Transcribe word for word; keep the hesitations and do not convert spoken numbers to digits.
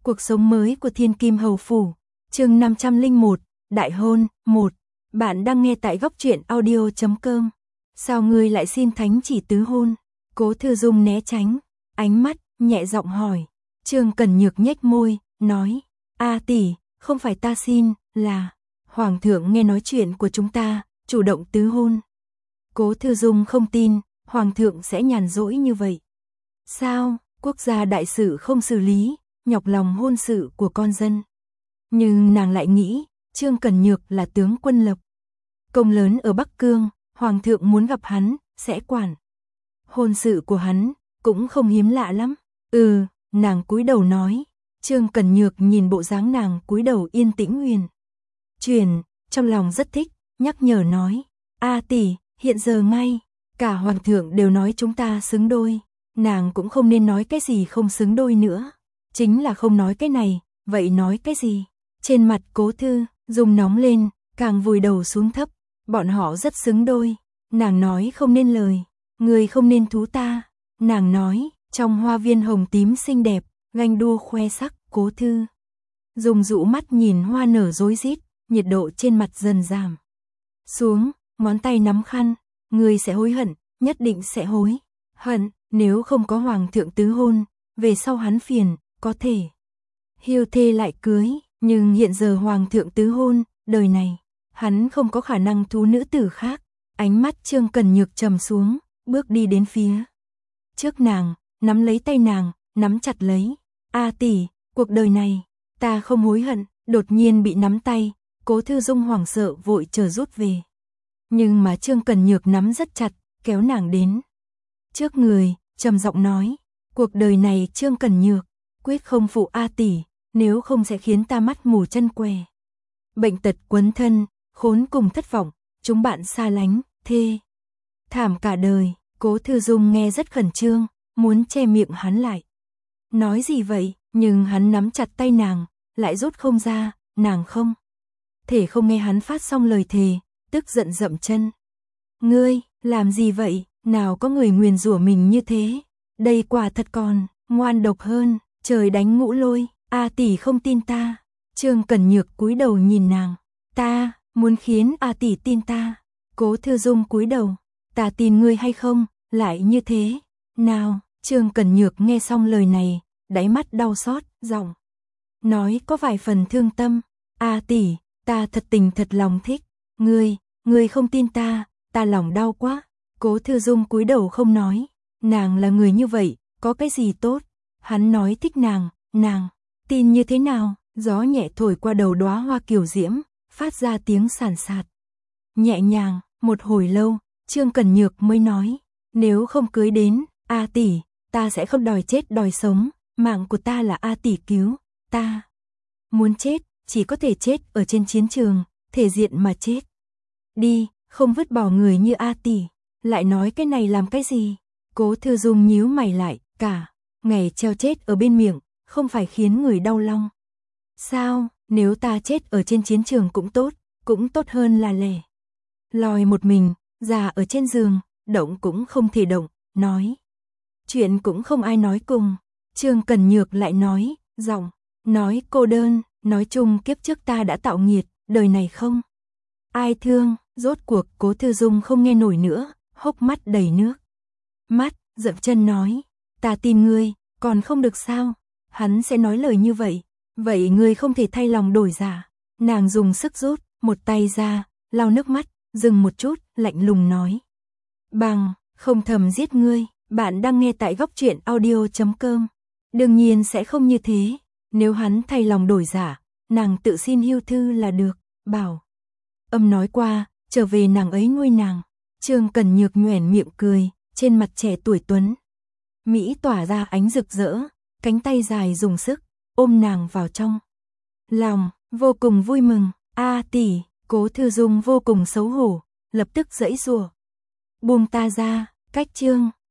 Cuộc sống mới của Thiên Kim Hầu Phủ, chương năm trăm lẻ một, Đại hôn, một. Bạn đang nghe tại góc truyện audio chấm com. Sao ngươi lại xin thánh chỉ tứ hôn? Cố Thư Dung né tránh, ánh mắt, nhẹ giọng hỏi. Trương Cẩn Nhược nhếch môi, nói, a tỷ, không phải ta xin, là, Hoàng thượng nghe nói chuyện của chúng ta, chủ động tứ hôn. Cố Thư Dung không tin, Hoàng thượng sẽ nhàn rỗi như vậy. Sao, quốc gia đại sự không xử lý, nhọc lòng hôn sự của con dân. Nhưng nàng lại nghĩ, Trương Cẩn Nhược là tướng quân lập công lớn ở Bắc Cương, Hoàng thượng muốn gặp hắn, sẽ quản. Hôn sự của hắn, cũng không hiếm lạ lắm. Ừ, nàng cúi đầu nói. Trương Cẩn Nhược nhìn bộ dáng nàng cúi đầu yên tĩnh huyền chuyển, trong lòng rất thích, nhắc nhở nói. A tỷ, hiện giờ ngay, cả Hoàng thượng đều nói chúng ta xứng đôi. Nàng cũng không nên nói cái gì không xứng đôi nữa. Chính là không nói cái này, vậy nói cái gì? Trên mặt Cố Thư Dung nóng lên, càng vùi đầu xuống thấp. Bọn họ rất xứng đôi. Nàng nói không nên lời. Người không nên thú ta. Nàng nói, trong hoa viên hồng tím xinh đẹp, ganh đua khoe sắc. Cố Thư Dung dụ mắt nhìn hoa nở rối rít, nhiệt độ trên mặt dần giảm xuống, ngón tay nắm khăn. Người sẽ hối hận, nhất định sẽ hối hận. Nếu không có Hoàng thượng tứ hôn, về sau hắn phiền, có thể hiêu thê lại cưới. Nhưng hiện giờ Hoàng thượng tứ hôn, đời này, hắn không có khả năng thú nữ tử khác. Ánh mắt Trương Cẩn Nhược trầm xuống, bước đi đến phía trước nàng, nắm lấy tay nàng, nắm chặt lấy. A tỷ, cuộc đời này, ta không hối hận. Đột nhiên bị nắm tay, Cố Thư Dung hoảng sợ vội chờ rút về. Nhưng mà Trương Cẩn Nhược nắm rất chặt, kéo nàng đến trước người, trầm giọng nói, cuộc đời này Trương Cẩn Nhược, quyết không phụ A tỷ, nếu không sẽ khiến ta mắt mù chân què. Bệnh tật quấn thân, khốn cùng thất vọng, chúng bạn xa lánh, thê thảm cả đời. Cố Thư Dung nghe rất khẩn trương, muốn che miệng hắn lại. Nói gì vậy, nhưng hắn nắm chặt tay nàng, lại rút không ra, nàng không thể không nghe hắn phát xong lời thề, tức giận dậm chân. Ngươi, làm gì vậy? Nào có người nguyền rủa mình như thế. Đây quả thật còn ngoan độc hơn trời đánh ngũ lôi. A tỷ không tin ta. Trương Cẩn Nhược cúi đầu nhìn nàng. Ta muốn khiến A tỷ tin ta. Cố Thư Dung cúi đầu. Ta tin ngươi hay không, lại như thế nào? Trương Cẩn Nhược nghe xong lời này, đáy mắt đau xót, giọng nói có vài phần thương tâm. A tỷ, ta thật tình thật lòng thích ngươi. Ngươi không tin ta, ta lòng đau quá. Cố Thư Dung cúi đầu không nói. Nàng là người như vậy, có cái gì tốt? Hắn nói thích nàng, nàng tin như thế nào? Gió nhẹ thổi qua đầu đóa hoa kiều diễm, phát ra tiếng sàn sạt nhẹ nhàng. Một hồi lâu, Trương Cẩn Nhược mới nói, nếu không cưới đến A tỷ, ta sẽ không đòi chết đòi sống. Mạng của ta là A tỷ cứu. Ta muốn chết, chỉ có thể chết ở trên chiến trường, thể diện mà chết đi, không vứt bỏ người như A tỷ. Lại nói cái này làm cái gì? Cố Thư Dung nhíu mày lại, cả ngày treo chết ở bên miệng, không phải khiến người đau lòng. Sao, nếu ta chết ở trên chiến trường cũng tốt, cũng tốt hơn là lẻ loi một mình, già ở trên giường, động cũng không thể động, nói chuyện cũng không ai nói cùng. Trương Cẩn Nhược lại nói, giọng nói cô đơn, nói chung kiếp trước ta đã tạo nghiệt, đời này không ai thương. Rốt cuộc Cố Thư Dung không nghe nổi nữa, hốc mắt đầy nước mắt, dậm chân nói, ta tin ngươi, còn không được sao? Hắn sẽ nói lời như vậy, vậy ngươi không thể thay lòng đổi dạ. Nàng dùng sức rút một tay ra, lau nước mắt, dừng một chút, lạnh lùng nói, bằng không thầm giết ngươi. Bạn đang nghe tại góc truyện audio chấm com. Đương nhiên sẽ không như thế. Nếu hắn thay lòng đổi dạ, nàng tự xin hưu thư là được. Bảo âm nói qua, trở về nàng ấy nuôi nàng. Trương Cẩn Nhược nhoẻn miệng cười, trên mặt trẻ tuổi tuấn mỹ tỏa ra ánh rực rỡ, cánh tay dài dùng sức ôm nàng vào trong lòng, vô cùng vui mừng. A tỷ, Cố Thư Dung vô cùng xấu hổ, lập tức giãy giụa, buông ta ra. Cách Trương